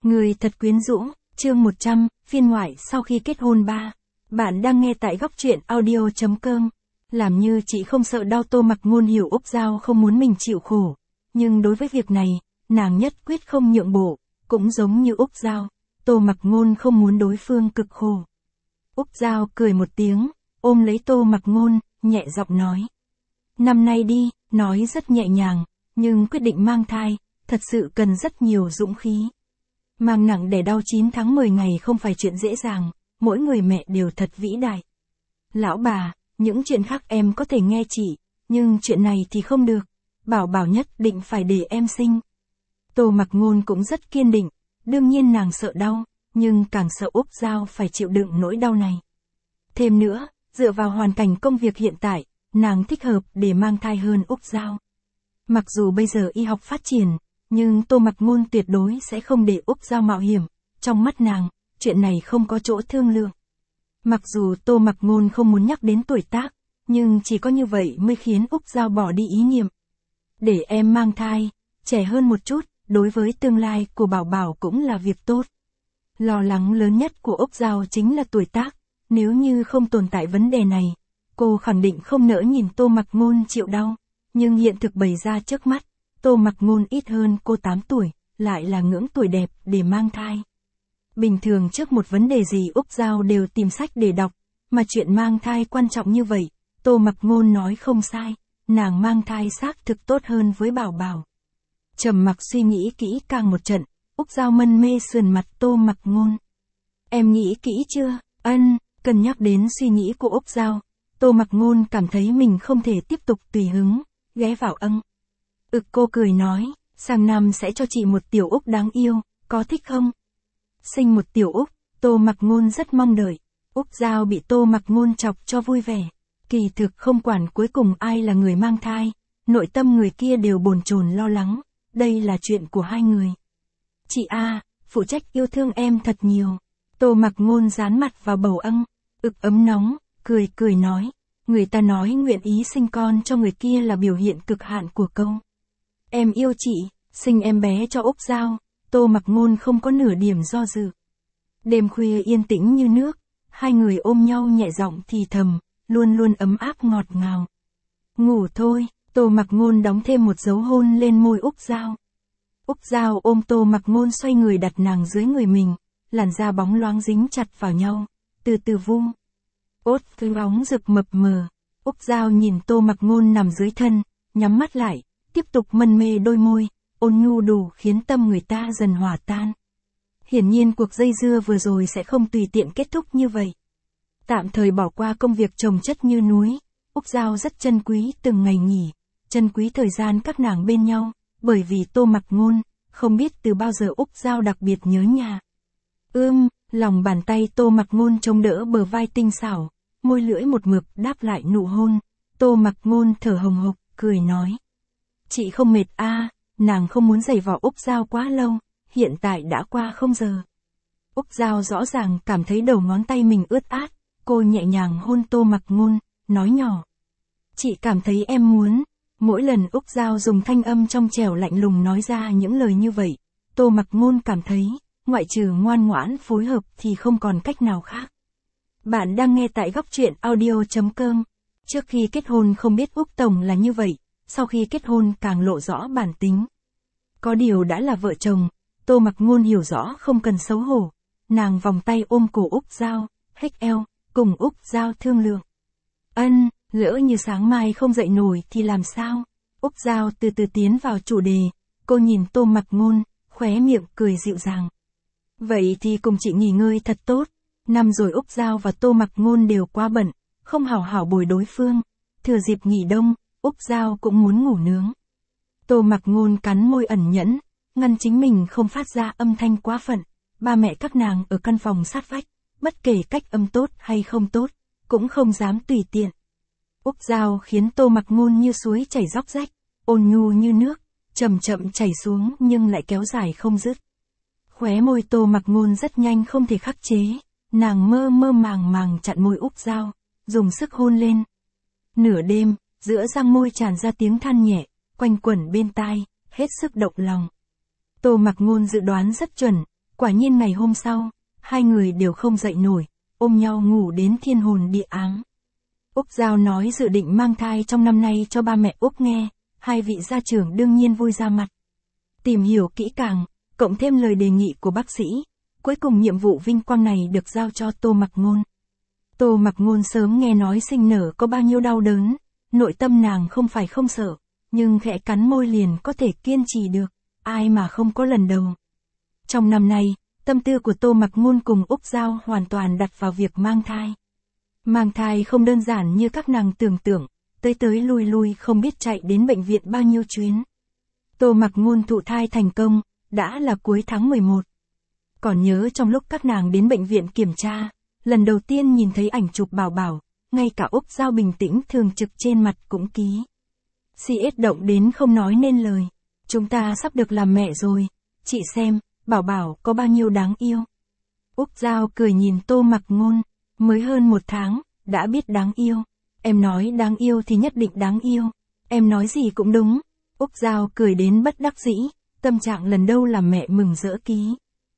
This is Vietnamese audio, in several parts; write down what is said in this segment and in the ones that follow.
Người thật quyến rũ, chương 100, phiên ngoại sau khi kết hôn 3. Bạn đang nghe tại góc truyện audio.com. Làm như chị không sợ đau. Tô Mặc Ngôn hiểu Úc Giao không muốn mình chịu khổ. Nhưng đối với việc này, nàng nhất quyết không nhượng bộ. Cũng giống như Úc Giao, Tô Mặc Ngôn không muốn đối phương cực khổ. Úc Giao cười một tiếng, ôm lấy Tô Mặc Ngôn, nhẹ giọng nói. Năm nay đi, nói rất nhẹ nhàng, nhưng quyết định mang thai, thật sự cần rất nhiều dũng khí. Mang nặng đẻ đau 9 tháng 10 ngày không phải chuyện dễ dàng, mỗi người mẹ đều thật vĩ đại. Lão bà, những chuyện khác em có thể nghe chị, nhưng chuyện này thì không được, Bảo Bảo nhất định phải để em sinh. Tô Mặc Ngôn cũng rất kiên định, đương nhiên nàng sợ đau, nhưng càng sợ Úc Giao phải chịu đựng nỗi đau này. Thêm nữa, dựa vào hoàn cảnh công việc hiện tại, nàng thích hợp để mang thai hơn Úc Giao. Mặc dù bây giờ y học phát triển, nhưng Tô Mặc Ngôn tuyệt đối sẽ không để Úc Giao mạo hiểm, trong mắt nàng, chuyện này không có chỗ thương lượng. Mặc dù Tô Mặc Ngôn không muốn nhắc đến tuổi tác, nhưng chỉ có như vậy mới khiến Úc Giao bỏ đi ý niệm. Để em mang thai, trẻ hơn một chút, đối với tương lai của Bảo Bảo cũng là việc tốt. Lo lắng lớn nhất của Úc Giao chính là tuổi tác, nếu như không tồn tại vấn đề này, cô khẳng định không nỡ nhìn Tô Mặc Ngôn chịu đau, nhưng hiện thực bày ra trước mắt. Tô Mặc Ngôn ít hơn cô 8 tuổi, lại là ngưỡng tuổi đẹp để mang thai. Bình thường trước một vấn đề gì Úc Giao đều tìm sách để đọc, mà chuyện mang thai quan trọng như vậy, Tô Mặc Ngôn nói không sai, nàng mang thai xác thực tốt hơn với Bảo Bảo. Trầm mặc suy nghĩ kỹ càng một trận, Úc Giao mân mê sườn mặt Tô Mặc Ngôn. Em nghĩ kỹ chưa? Cân nhắc đến suy nghĩ của Úc Giao, Tô Mặc Ngôn cảm thấy mình không thể tiếp tục tùy hứng, ghé vào cô cười nói, sang năm sẽ cho chị một tiểu Úc đáng yêu, có thích không? Sinh một tiểu Úc, Tô Mặc Ngôn rất mong đợi. Úc Giao bị Tô Mặc Ngôn chọc cho vui vẻ. Kỳ thực không quản cuối cùng ai là người mang thai, nội tâm người kia đều bồn chồn lo lắng, đây là chuyện của hai người. Chị A, phụ trách yêu thương em thật nhiều. Tô Mặc Ngôn dán mặt vào bầu ấm nóng, cười nói, người ta nói nguyện ý sinh con cho người kia là biểu hiện cực hạn của câu. Em yêu chị, sinh em bé cho Úc Giao. Tô Mặc Ngôn không có nửa điểm do dự. Đêm khuya yên tĩnh như nước, hai người ôm nhau nhẹ giọng thì thầm, luôn luôn ấm áp ngọt ngào. Ngủ thôi, Tô Mặc Ngôn đóng thêm một dấu hôn lên môi Úc Giao. Úc Giao ôm Tô Mặc Ngôn xoay người đặt nàng dưới người mình, làn da bóng loáng dính chặt vào nhau, từ từ vung. Cái bóng rực mập mờ. Úc Giao nhìn Tô Mặc Ngôn nằm dưới thân, nhắm mắt lại, tiếp tục mân mê đôi môi, ôn nhu đủ khiến tâm người ta dần hòa tan. Hiển nhiên cuộc dây dưa vừa rồi sẽ không tùy tiện kết thúc như vậy. Tạm thời bỏ qua công việc chồng chất như núi, Úc Giao rất trân quý từng ngày nghỉ, trân quý thời gian các nàng bên nhau, bởi vì Tô Mặc Ngôn, không biết từ bao giờ Úc Giao đặc biệt nhớ nhà. Lòng bàn tay Tô Mặc Ngôn chống đỡ bờ vai tinh xảo, môi lưỡi một mực đáp lại nụ hôn. Tô Mặc Ngôn thở hồng hộc, cười nói. Chị không mệt à? Nàng không muốn giày vò Úc Giao quá lâu, hiện tại đã qua 0 giờ. Úc Giao rõ ràng cảm thấy đầu ngón tay mình ướt át, cô nhẹ nhàng hôn Tô Mặc Ngôn, nói nhỏ. Chị cảm thấy em muốn. Mỗi lần Úc Giao dùng thanh âm trong trẻo lạnh lùng nói ra những lời như vậy, Tô Mặc Ngôn cảm thấy, ngoại trừ ngoan ngoãn phối hợp thì không còn cách nào khác. Bạn đang nghe tại góc truyện audio.com. Trước khi kết hôn không biết Úc Tổng là như vậy, sau khi kết hôn càng lộ rõ bản tính. Có điều đã là vợ chồng, Tô Mặc Ngôn hiểu rõ không cần xấu hổ. Nàng vòng tay ôm cổ Úc Giao, hếch eo, cùng Úc Giao thương lượng. Lỡ như sáng mai không dậy nổi thì làm sao? Úc Giao từ từ tiến vào chủ đề, cô nhìn Tô Mặc Ngôn, khóe miệng cười dịu dàng. Vậy thì cùng chị nghỉ ngơi thật tốt. Năm rồi Úc Giao và Tô Mặc Ngôn đều quá bận, không hảo hảo bồi đối phương. Thừa dịp nghỉ đông, Úc Giao cũng muốn ngủ nướng. Tô Mặc Ngôn cắn môi ẩn nhẫn, ngăn chính mình không phát ra âm thanh quá phận. Ba mẹ các nàng ở căn phòng sát vách, bất kể cách âm tốt hay không tốt, cũng không dám tùy tiện. Úc Giao khiến Tô Mặc Ngôn như suối chảy róc rách, ôn nhu như nước, chậm chậm chảy xuống nhưng lại kéo dài không dứt. Khóe môi Tô Mặc Ngôn rất nhanh không thể khắc chế, nàng mơ mơ màng chặn môi Úc Giao, dùng sức hôn lên. Nửa đêm, giữa răng môi tràn ra tiếng than nhẹ, quanh quẩn bên tai, hết sức động lòng. Tô Mặc Ngôn dự đoán rất chuẩn, Quả nhiên ngày hôm sau, hai người đều không dậy nổi, ôm nhau ngủ đến thiên hồn địa ám. Úc Giao nói dự định mang thai trong năm nay cho ba mẹ Úc nghe, hai vị gia trưởng đương nhiên vui ra mặt. Tìm hiểu kỹ càng, cộng thêm lời đề nghị của bác sĩ, cuối cùng nhiệm vụ vinh quang này được giao cho Tô Mặc Ngôn. Tô Mặc Ngôn sớm nghe nói sinh nở có bao nhiêu đau đớn, nội tâm nàng không phải không sợ, nhưng khẽ cắn môi liền có thể kiên trì được, ai mà không có lần đầu. Trong năm nay, tâm tư của Tô Mặc Ngôn cùng Úc Giao hoàn toàn đặt vào việc mang thai. Mang thai không đơn giản như các nàng tưởng tượng, tới lui lui không biết chạy đến bệnh viện bao nhiêu chuyến. Tô Mặc Ngôn thụ thai thành công, đã là cuối tháng 11. Còn nhớ trong lúc các nàng đến bệnh viện kiểm tra, lần đầu tiên nhìn thấy ảnh chụp Bảo Bảo, ngay cả Úc Giao bình tĩnh thường trực trên mặt cũng ký. CS động đến không nói nên lời. Chúng ta sắp được làm mẹ rồi, chị xem, Bảo Bảo có bao nhiêu đáng yêu. Úc Giao cười nhìn Tô Mặc Ngôn, mới hơn 1 tháng, đã biết đáng yêu. Em nói đáng yêu thì nhất định đáng yêu, em nói gì cũng đúng. Úc Giao cười đến bất đắc dĩ, tâm trạng lần đâu làm mẹ mừng rỡ ký.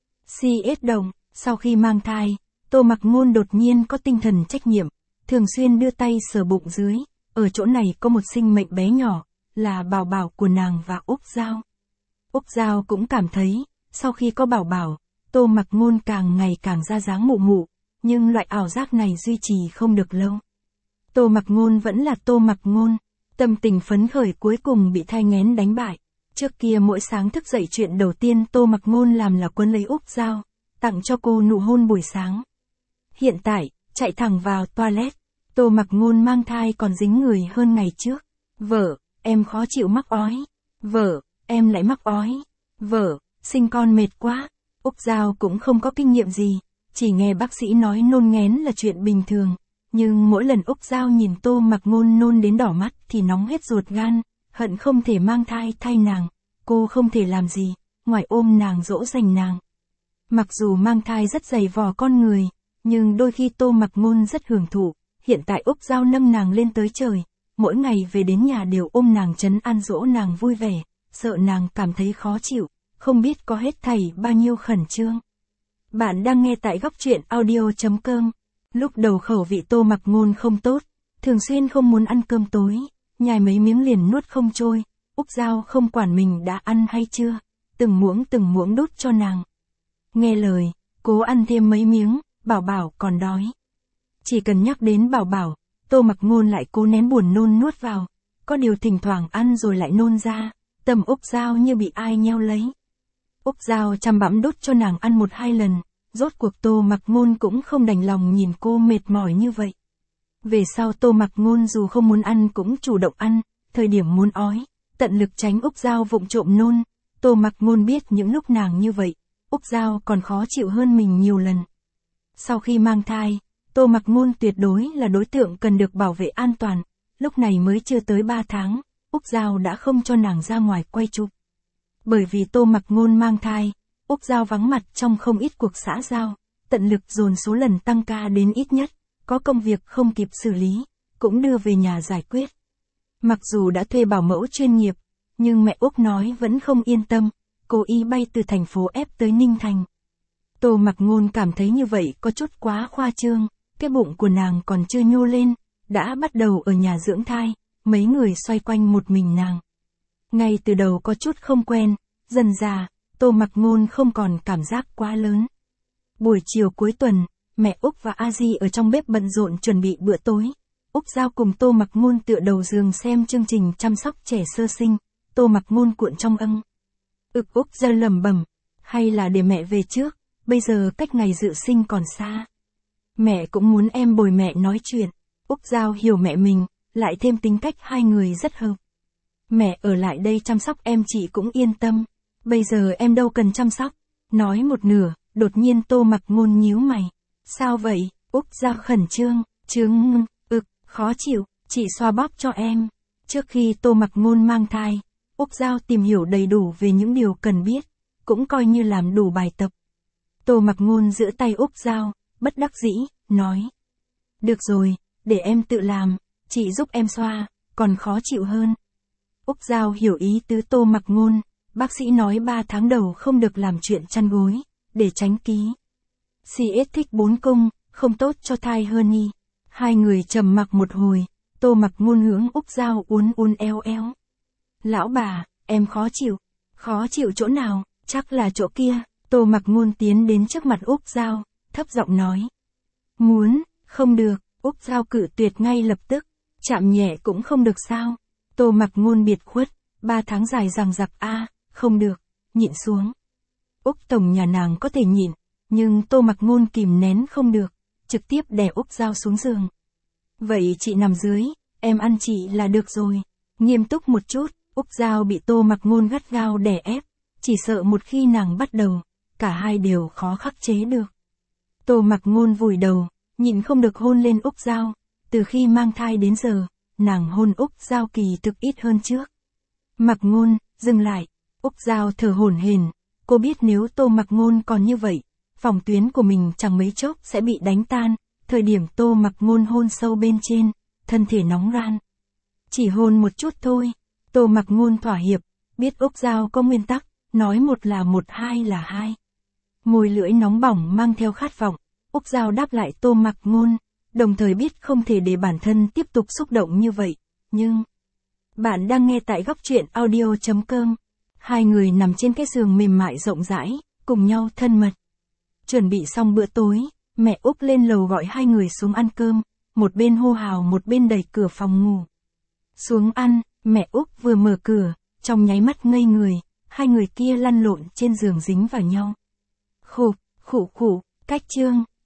CS động, sau khi mang thai, Tô Mặc Ngôn đột nhiên có tinh thần trách nhiệm, thường xuyên đưa tay sờ bụng dưới, ở chỗ này có một sinh mệnh bé nhỏ, là Bảo Bảo của nàng và Úc Giao. Úc Giao cũng cảm thấy, sau khi có Bảo Bảo, Tô Mặc Ngôn càng ngày càng ra dáng mụ mụ, nhưng loại ảo giác này duy trì không được lâu. Tô Mặc Ngôn vẫn là Tô Mặc Ngôn, tâm tình phấn khởi cuối cùng bị thai nghén đánh bại. Trước kia mỗi sáng thức dậy chuyện đầu tiên Tô Mặc Ngôn làm là quấn lấy Úc Giao, tặng cho cô nụ hôn buổi sáng. Hiện tại, chạy thẳng vào toilet, Tô Mặc Ngôn mang thai còn dính người hơn ngày trước. Vợ, em khó chịu mắc ói. Vợ, em lại mắc ói. Vợ, sinh con mệt quá. Úc Giao cũng không có kinh nghiệm gì, chỉ nghe bác sĩ nói nôn nghén là chuyện bình thường. Nhưng mỗi lần Úc Giao nhìn Tô Mặc Ngôn nôn đến đỏ mắt thì nóng hết ruột gan, hận không thể mang thai thay nàng. Cô không thể làm gì, ngoài ôm nàng dỗ dành nàng. Mặc dù mang thai rất dày vò con người, nhưng đôi khi Tô Mặc Ngôn rất hưởng thụ. Hiện tại Úc Giao nâng nàng lên tới trời, mỗi ngày về đến nhà đều ôm nàng trấn an dỗ nàng vui vẻ, sợ nàng cảm thấy khó chịu, không biết có hết thảy bao nhiêu khẩn trương. Bạn đang nghe tại góc truyện audio.com. Lúc đầu khẩu vị Tô Mặc Ngôn không tốt, thường xuyên không muốn ăn cơm tối, nhai mấy miếng liền nuốt không trôi. Úc Giao không quản mình đã ăn hay chưa, từng muỗng đút cho nàng. Nghe lời, cố ăn thêm mấy miếng, Bảo Bảo còn đói. Chỉ cần nhắc đến Bảo Bảo, Tô Mặc Ngôn lại cố nén buồn nôn nuốt vào, có điều thỉnh thoảng ăn rồi lại nôn ra, tâm Úc Giao như bị ai nheo lấy. Úc Giao chăm bẵm đút cho nàng ăn 1-2 lần, rốt cuộc Tô Mặc Ngôn cũng không đành lòng nhìn cô mệt mỏi như vậy. Về sau Tô Mặc Ngôn dù không muốn ăn cũng chủ động ăn, thời điểm muốn ói, tận lực tránh Úc Giao vụng trộm nôn. Tô Mặc Ngôn biết những lúc nàng như vậy, Úc Giao còn khó chịu hơn mình nhiều lần. Sau khi mang thai, Tô Mặc Ngôn tuyệt đối là đối tượng cần được bảo vệ an toàn, lúc này mới chưa tới 3 tháng, Úc Giao đã không cho nàng ra ngoài quay chụp. Bởi vì Tô Mặc Ngôn mang thai, Úc Giao vắng mặt trong không ít cuộc xã giao, tận lực dồn số lần tăng ca đến ít nhất, có công việc không kịp xử lý, cũng đưa về nhà giải quyết. Mặc dù đã thuê bảo mẫu chuyên nghiệp, nhưng mẹ Úc nói vẫn không yên tâm, cố ý bay từ thành phố F tới Ninh Thành. Tô Mặc Ngôn cảm thấy như vậy có chút quá khoa trương, cái bụng của nàng còn chưa nhô lên, đã bắt đầu ở nhà dưỡng thai, mấy người xoay quanh một mình nàng. Ngay từ đầu có chút không quen, dần dà, Tô Mặc Ngôn không còn cảm giác quá lớn. Buổi chiều cuối tuần, mẹ Úc và A Di ở trong bếp bận rộn chuẩn bị bữa tối. Úc Giao cùng Tô Mặc Ngôn tựa đầu giường xem chương trình chăm sóc trẻ sơ sinh, Tô Mặc Ngôn cuộn trong âng. Úc Giao lẩm bẩm, hay là để mẹ về trước, bây giờ cách ngày dự sinh còn xa. Mẹ cũng muốn em bồi mẹ nói chuyện. Úc Giao hiểu mẹ mình, lại thêm tính cách hai người rất hợp. Mẹ ở lại đây chăm sóc em chị cũng yên tâm. Bây giờ em đâu cần chăm sóc. Nói một nửa, đột nhiên Tô Mặc Ngôn nhíu mày. Sao vậy? Úc Giao khẩn trương, khó chịu, chị xoa bóp cho em. Trước khi Tô Mặc Ngôn mang thai, Úc Giao tìm hiểu đầy đủ về những điều cần biết, cũng coi như làm đủ bài tập. Tô Mặc Ngôn giữ tay Úc Giao, bất đắc dĩ, nói. Được rồi, để em tự làm, chị giúp em xoa, còn khó chịu hơn. Úc Giao hiểu ý tứ Tô Mặc Ngôn, bác sĩ nói 3 tháng đầu không được làm chuyện chăn gối, để tránh ký. CS thích 4 cung, không tốt cho thai Honey. Hai người trầm mặc một hồi, Tô Mặc Ngôn hướng Úc Giao uốn uốn eo eo. Lão bà, em khó chịu. Khó chịu chỗ nào, chắc là chỗ kia. Tô Mặc Ngôn tiến đến trước mặt Úc Giao, thấp giọng nói. Muốn, không được, Úc Giao cự tuyệt ngay lập tức. Chạm nhẹ cũng không được sao. Tô Mặc Ngôn biệt khuất, 3 tháng dài dằng dặc không được, nhịn xuống. Úc tổng nhà nàng có thể nhịn, nhưng Tô Mặc Ngôn kìm nén không được, trực tiếp đè Úc Giao xuống giường. Vậy chị nằm dưới, em ăn chị là được rồi. Nghiêm túc một chút, Úc Giao bị Tô Mặc Ngôn gắt gao đè ép, chỉ sợ một khi nàng bắt đầu, cả hai đều khó khắc chế được. Tô Mặc Ngôn vùi đầu, nhịn không được hôn lên Úc Giao, từ khi mang thai đến giờ, nàng hôn Úc Giao kỳ thực ít hơn trước. Mặc Ngôn, dừng lại, Úc Giao thở hổn hển, cô biết nếu Tô Mặc Ngôn còn như vậy, phòng tuyến của mình chẳng mấy chốc sẽ bị đánh tan. Thời điểm Tô Mặc Ngôn hôn sâu bên trên, thân thể nóng ran. Chỉ hôn một chút thôi, Tô Mặc Ngôn thỏa hiệp, biết Úc Giao có nguyên tắc, nói một là một, hai là hai. Môi lưỡi nóng bỏng mang theo khát vọng, Úc Giao đáp lại Tô Mặc Ngôn, đồng thời biết không thể để bản thân tiếp tục xúc động như vậy, nhưng... Bạn đang nghe tại góc truyện audio.com. Hai người nằm trên cái giường mềm mại rộng rãi, cùng nhau thân mật. Chuẩn bị xong bữa tối, mẹ Úc lên lầu gọi hai người xuống ăn cơm, một bên hô hào một bên đẩy cửa phòng ngủ. Xuống ăn, mẹ Úc vừa mở cửa, trong nháy mắt ngây người, hai người kia lăn lộn trên giường dính vào nhau. Khụ, cách chương,